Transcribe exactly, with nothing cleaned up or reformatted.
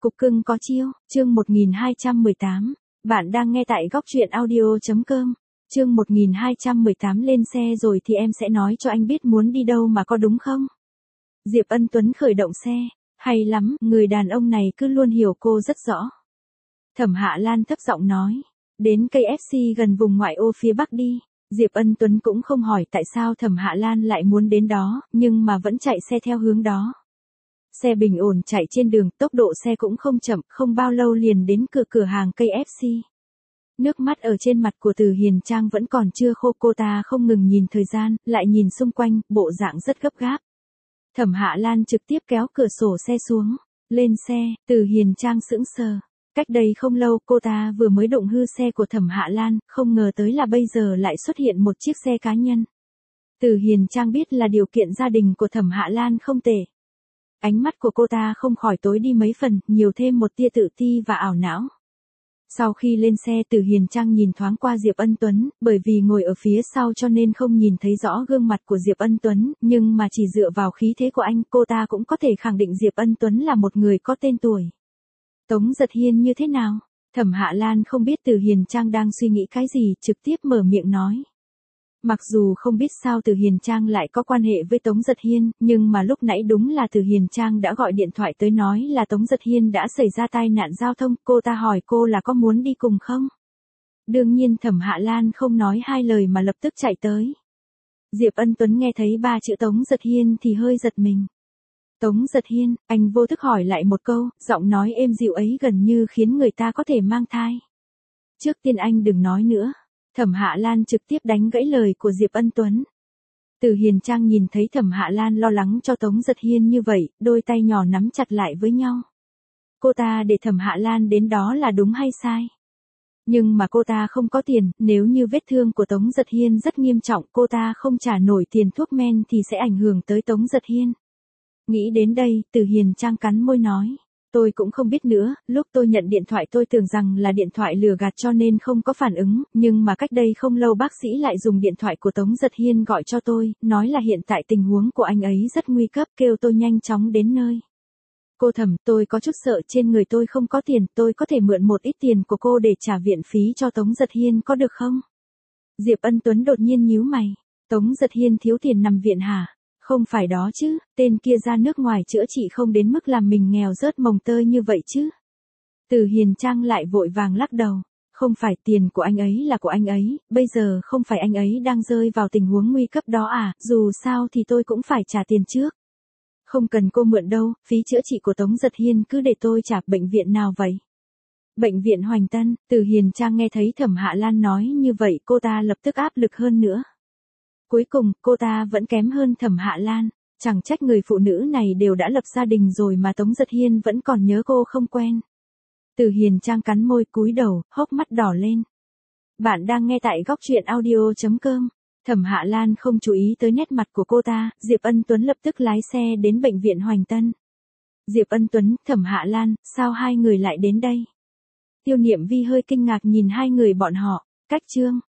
Cục cưng có chiêu, chương một nghìn hai trăm mười tám. Bạn đang nghe tại góc truyện audio.com. Chương một nghìn hai trăm mười tám lên xe rồi thì em sẽ nói cho anh biết muốn đi đâu mà có đúng không? Diệp Ân Tuấn khởi động xe. Hay lắm, người đàn ông này cứ luôn hiểu cô rất rõ. Thẩm Hạ Lan thấp giọng nói. Đến cây ép xê gần vùng ngoại ô phía Bắc đi. Diệp Ân Tuấn cũng không hỏi tại sao Thẩm Hạ Lan lại muốn đến đó, nhưng mà vẫn chạy xe theo hướng đó. Xe bình ổn chạy trên đường, tốc độ xe cũng không chậm, không bao lâu liền đến cửa cửa hàng cây ép xê. Nước mắt ở trên mặt của Từ Hiền Trang vẫn còn chưa khô, cô ta không ngừng nhìn thời gian, lại nhìn xung quanh, bộ dạng rất gấp gáp. Thẩm Hạ Lan trực tiếp kéo cửa sổ xe xuống, lên xe, Từ Hiền Trang sững sờ. Cách đây không lâu cô ta vừa mới đụng hư xe của Thẩm Hạ Lan, không ngờ tới là bây giờ lại xuất hiện một chiếc xe cá nhân. Từ Hiền Trang biết là điều kiện gia đình của Thẩm Hạ Lan không tệ. Ánh mắt của cô ta không khỏi tối đi mấy phần, nhiều thêm một tia tự ti và ảo não. Sau khi lên xe, Từ Hiền Trang nhìn thoáng qua Diệp Ân Tuấn, bởi vì ngồi ở phía sau cho nên không nhìn thấy rõ gương mặt của Diệp Ân Tuấn, nhưng mà chỉ dựa vào khí thế của anh, cô ta cũng có thể khẳng định Diệp Ân Tuấn là một người có tên tuổi. Tống Giật Hiên như thế nào? Thẩm Hạ Lan không biết Từ Hiền Trang đang suy nghĩ cái gì, trực tiếp mở miệng nói. Mặc dù không biết sao Từ Hiền Trang lại có quan hệ với Tống Giật Hiên, nhưng mà lúc nãy đúng là Từ Hiền Trang đã gọi điện thoại tới nói là Tống Giật Hiên đã xảy ra tai nạn giao thông, cô ta hỏi cô là có muốn đi cùng không? Đương nhiên Thẩm Hạ Lan không nói hai lời mà lập tức chạy tới. Diệp Ân Tuấn nghe thấy ba chữ Tống Giật Hiên thì hơi giật mình. Tống Giật Hiên, anh vô thức hỏi lại một câu, giọng nói êm dịu ấy gần như khiến người ta có thể mang thai. Trước tiên anh đừng nói nữa. Thẩm Hạ Lan trực tiếp đánh gãy lời của Diệp Ân Tuấn. Từ Hiền Trang nhìn thấy Thẩm Hạ Lan lo lắng cho Tống Giật Hiên như vậy, đôi tay nhỏ nắm chặt lại với nhau. Cô ta để Thẩm Hạ Lan đến đó là đúng hay sai? Nhưng mà cô ta không có tiền, nếu như vết thương của Tống Giật Hiên rất nghiêm trọng, cô ta không trả nổi tiền thuốc men thì sẽ ảnh hưởng tới Tống Giật Hiên. Nghĩ đến đây, Từ Hiền Trang cắn môi nói. Tôi cũng không biết nữa, lúc tôi nhận điện thoại tôi tưởng rằng là điện thoại lừa gạt cho nên không có phản ứng, nhưng mà cách đây không lâu bác sĩ lại dùng điện thoại của Tống Giật Hiên gọi cho tôi, nói là hiện tại tình huống của anh ấy rất nguy cấp, kêu tôi nhanh chóng đến nơi. Cô Thẩm, tôi có chút sợ trên người tôi không có tiền, tôi có thể mượn một ít tiền của cô để trả viện phí cho Tống Giật Hiên có được không? Diệp Ân Tuấn đột nhiên nhíu mày, Tống Giật Hiên thiếu tiền nằm viện hả? Không phải đó chứ, tên kia ra nước ngoài chữa trị không đến mức làm mình nghèo rớt mồng tơi như vậy chứ. Từ Hiền Trang lại vội vàng lắc đầu. Không phải, tiền của anh ấy là của anh ấy, bây giờ không phải anh ấy đang rơi vào tình huống nguy cấp đó à, dù sao thì tôi cũng phải trả tiền trước. Không cần cô mượn đâu, phí chữa trị của Tống Giật Hiên cứ để tôi trả. Bệnh viện nào vậy? Bệnh viện Hoành Tân. Từ Hiền Trang nghe thấy Thẩm Hạ Lan nói như vậy, cô ta lập tức áp lực hơn nữa. Cuối cùng, cô ta vẫn kém hơn Thẩm Hạ Lan, chẳng trách người phụ nữ này đều đã lập gia đình rồi mà Tống Giật Hiên vẫn còn nhớ cô không quen. Từ Hiền Trang cắn môi cúi đầu, hốc mắt đỏ lên. Bạn đang nghe tại góc truyện audio.com. Thẩm Hạ Lan không chú ý tới nét mặt của cô ta, Diệp Ân Tuấn lập tức lái xe đến bệnh viện Hoành Tân. Diệp Ân Tuấn, Thẩm Hạ Lan, sao hai người lại đến đây? Tiêu Niệm Vi hơi kinh ngạc nhìn hai người bọn họ, cách chương.